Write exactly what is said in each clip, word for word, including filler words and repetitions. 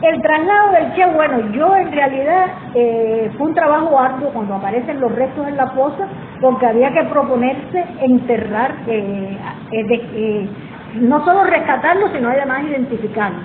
El traslado del Che, bueno, yo en realidad eh, fue un trabajo arduo cuando aparecen los restos en la fosa, porque había que proponerse enterrar, eh, eh, de, eh, no solo rescatarlos, sino además identificarlos.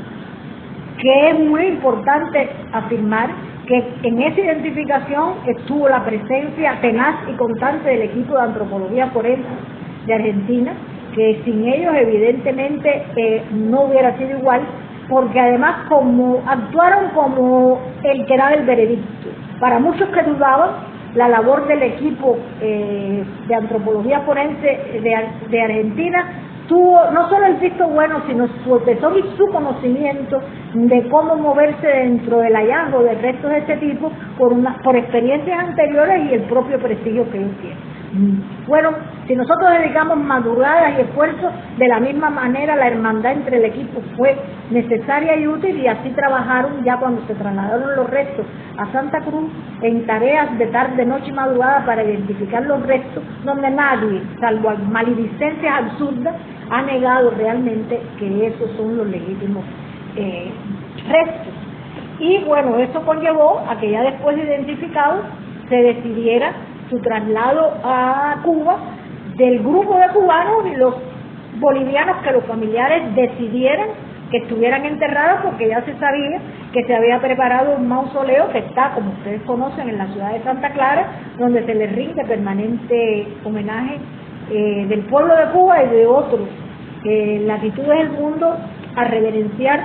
Que es muy importante afirmar que en esa identificación estuvo la presencia tenaz y constante del equipo de antropología forense de Argentina, que sin ellos evidentemente eh, no hubiera sido igual, porque además como actuaron como el que daba el veredicto. Para muchos que dudaban, la labor del equipo eh, de antropología forense de, de Argentina tuvo no solo el visto bueno, sino su tesoro y su conocimiento de cómo moverse dentro del hallazgo de restos de este tipo por, una, por experiencias anteriores y el propio prestigio que ellos tienen. Bueno, si nosotros dedicamos madrugadas y esfuerzos, de la misma manera la hermandad entre el equipo fue necesaria y útil, y así trabajaron ya cuando se trasladaron los restos a Santa Cruz en tareas de tarde, noche y madrugada para identificar los restos, donde nadie, salvo maledicencias absurdas, ha negado realmente que esos son los legítimos eh, restos. Y bueno, eso conllevó a que ya después de identificados se decidiera su traslado a Cuba del grupo de cubanos y los bolivianos que los familiares decidieran que estuvieran enterrados, porque ya se sabía que se había preparado un mausoleo que está, como ustedes conocen, en la ciudad de Santa Clara, donde se les rinde permanente homenaje eh, del pueblo de Cuba y de otros eh, latitudes del mundo a reverenciar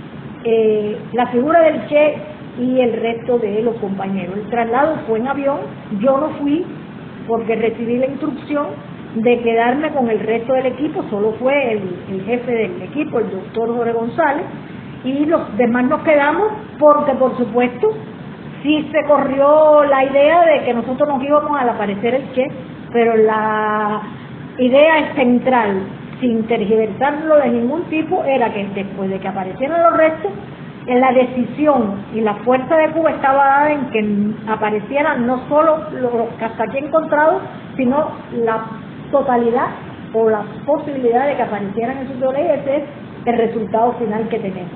eh, la figura del Che y el resto de los compañeros. El traslado fue en avión, yo no fui porque recibí la instrucción de quedarme con el resto del equipo, solo fue el, el jefe del equipo, el doctor Jorge González, y los demás nos quedamos porque, por supuesto, sí se corrió la idea de que nosotros nos íbamos al aparecer el Che, pero la idea central, sin tergiversarlo de ningún tipo, era que después de que aparecieran los restos, en la decisión y la fuerza de Cuba estaba dada en que aparecieran no solo los hasta aquí encontrados, sino la totalidad o la posibilidad de que aparecieran en sus dobles, y ese es el resultado final que tenemos.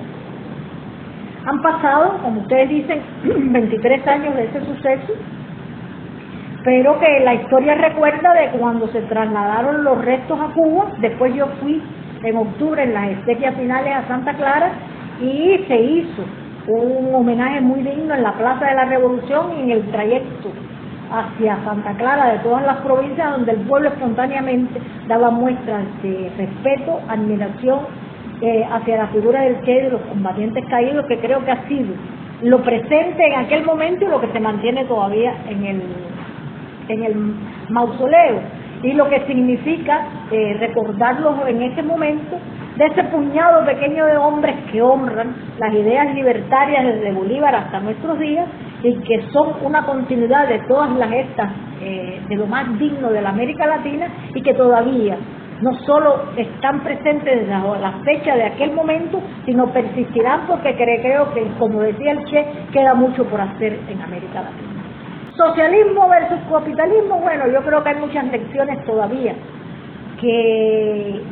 Han pasado, como ustedes dicen, veintitrés años de ese suceso, pero que la historia recuerda de cuando se trasladaron los restos a Cuba. Después yo fui en octubre en las exequias finales a Santa Clara, y se hizo un homenaje muy digno en la Plaza de la Revolución y en el trayecto hacia Santa Clara de todas las provincias, donde el pueblo espontáneamente daba muestras de respeto, admiración eh, hacia la figura del Che y de los combatientes caídos, que creo que ha sido lo presente en aquel momento y lo que se mantiene todavía en el, en el mausoleo, y lo que significa eh, recordarlos en ese momento, de ese puñado pequeño de hombres que honran las ideas libertarias desde Bolívar hasta nuestros días y que son una continuidad de todas las gestas eh, de lo más digno de la América Latina, y que todavía no solo están presentes desde la fecha de aquel momento, sino persistirán, porque creo que, como decía el Che, queda mucho por hacer en América Latina. Socialismo versus capitalismo, bueno, yo creo que hay muchas lecciones todavía que,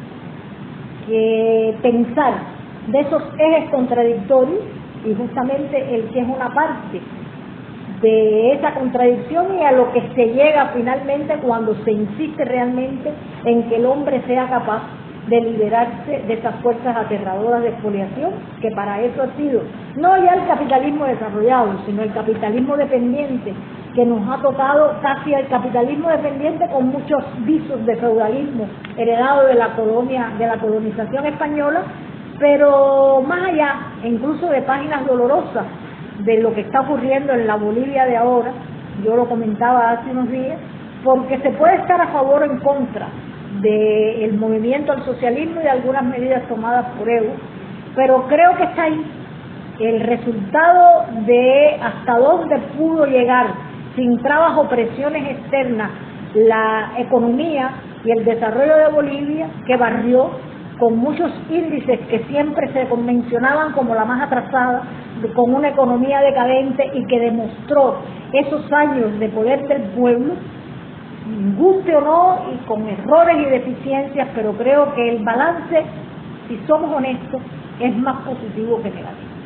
que pensar de esos ejes contradictorios, y justamente el que es una parte de esa contradicción, y a lo que se llega finalmente cuando se insiste realmente en que el hombre sea capaz de liberarse de esas fuerzas aterradoras de expoliación, que para eso ha sido no ya el capitalismo desarrollado, sino el capitalismo dependiente, que nos ha tocado casi el capitalismo dependiente con muchos visos de feudalismo heredado de la colonia, de la colonización española, pero más allá, incluso de páginas dolorosas de lo que está ocurriendo en la Bolivia de ahora. Yo lo comentaba hace unos días, porque se puede estar a favor o en contra del movimiento al socialismo y de algunas medidas tomadas por Evo, pero creo que está ahí el resultado de hasta dónde pudo llegar, sin trabas o presiones externas, la economía y el desarrollo de Bolivia, que barrió con muchos índices que siempre se mencionaban como la más atrasada, con una economía decadente, y que demostró esos años de poder del pueblo, guste o no, y con errores y deficiencias, pero creo que el balance, si somos honestos, es más positivo que negativo.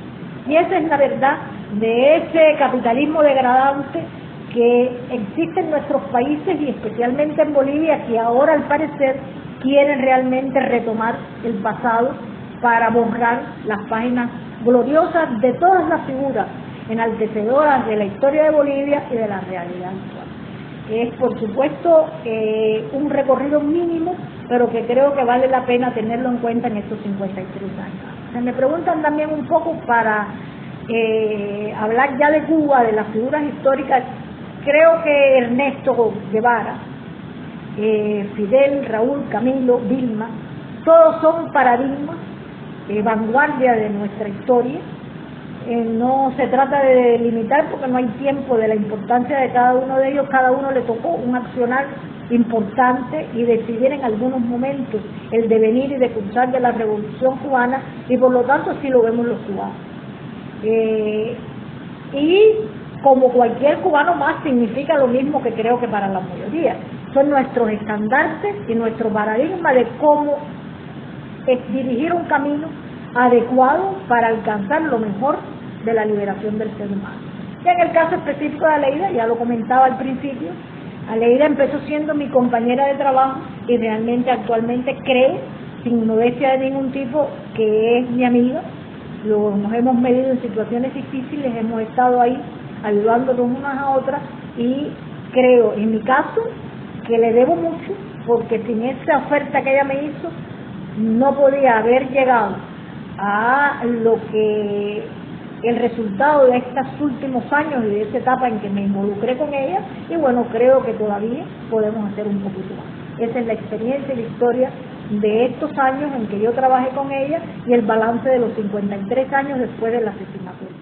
Y esa es la verdad de ese capitalismo degradante que existe en nuestros países y especialmente en Bolivia, que ahora al parecer quieren realmente retomar el pasado para borrar las páginas gloriosas de todas las figuras enaltecedoras de la historia de Bolivia y de la realidad actual. Es, por supuesto, eh, un recorrido mínimo, pero que creo que vale la pena tenerlo en cuenta en estos cincuenta y tres años. Se me preguntan también un poco para eh, hablar ya de Cuba, de las figuras históricas. Creo que Ernesto Guevara, eh, Fidel, Raúl, Camilo, Vilma, todos son paradigmas, eh, vanguardia de nuestra historia. Eh, no se trata de delimitar porque no hay tiempo de la importancia de cada uno de ellos. Cada uno le tocó un accionar importante y decidir en algunos momentos el devenir y decursar de la revolución cubana, y por lo tanto así lo vemos los cubanos. Eh, y como cualquier cubano más, significa lo mismo que creo que para la mayoría. Son nuestros estandartes y nuestro paradigma de cómo es dirigir un camino adecuado para alcanzar lo mejor de la liberación del ser humano. Y en el caso específico de Aleida, ya lo comentaba al principio, Aleida empezó siendo mi compañera de trabajo y realmente actualmente cree, sin modestia de ningún tipo, que es mi amiga. Lo, nos hemos medido en situaciones difíciles, hemos estado ahí ayudándonos unas a otras, y creo, en mi caso, que le debo mucho, porque sin esa oferta que ella me hizo, no podía haber llegado a lo que el resultado de estos últimos años y de esta etapa en que me involucré con ella, y bueno, creo que todavía podemos hacer un poquito más. Esa es la experiencia y la historia de estos años en que yo trabajé con ella y el balance de los cincuenta y tres años después del asesinato.